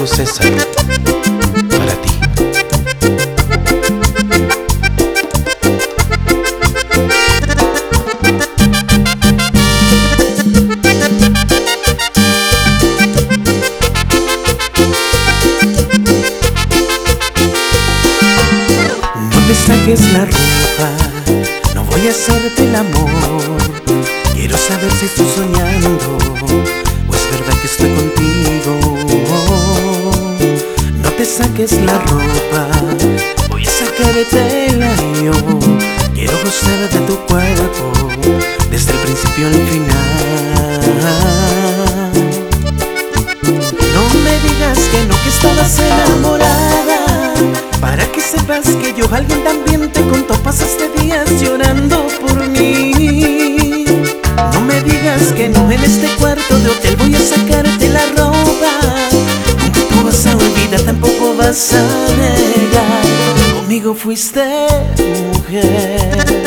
amigo César, para ti. No me saques la ropa, no voy a hacerte el amor. Quiero saber si estoy soñando o es verdad que estoy contigo. No te saques la ropa, voy a sacártela yo. Quiero gozar de tu cuerpo desde el principio al final. No me digas que no, que estabas enamorada, para que sepas que yo, alguien también te contó, pasaste días llorando por mí. No me digas que no, en este cuarto de hotel voy a sacarte la ropa. Nunca tú vas a olvidar, tampoco vas a negar, conmigo fuiste mujer.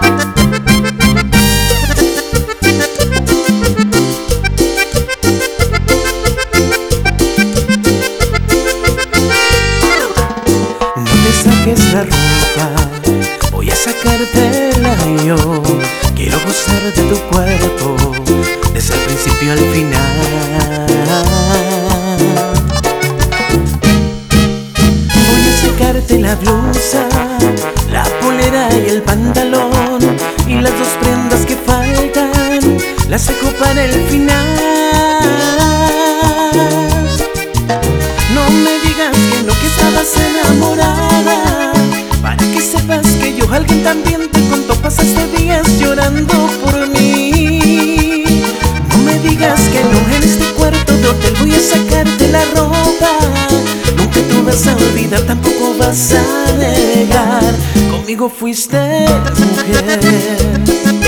Saques la ropa, voy a sacártela yo. Quiero gozar de tu cuerpo desde el principio al final. Voy a sacarte la blusa, la polera y el pantalón, y las dos prendas que faltan las saco para el final. No me digas que no, que estabas enamorada, para que sepas que yo, alguien también te contó, pasaste días llorando por mí. No me digas que no, en este cuarto de hotel voy a sacarte la ropa. Nunca tú vas a olvidar, tampoco vas a negar, conmigo fuiste mujer.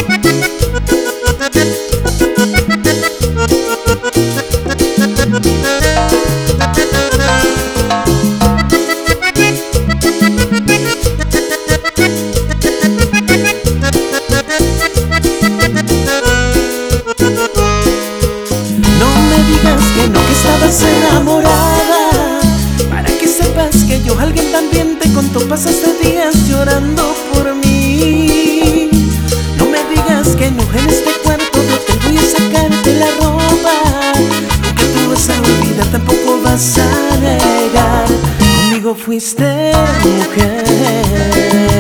Que no, que estabas enamorada, para que sepas que yo, alguien también te contó, pasaste días llorando por mí. No me digas que no, en este cuarto no te voy a sacarte la ropa. Nunca tú vas a olvidar, tampoco vas a negar, conmigo fuiste mujer.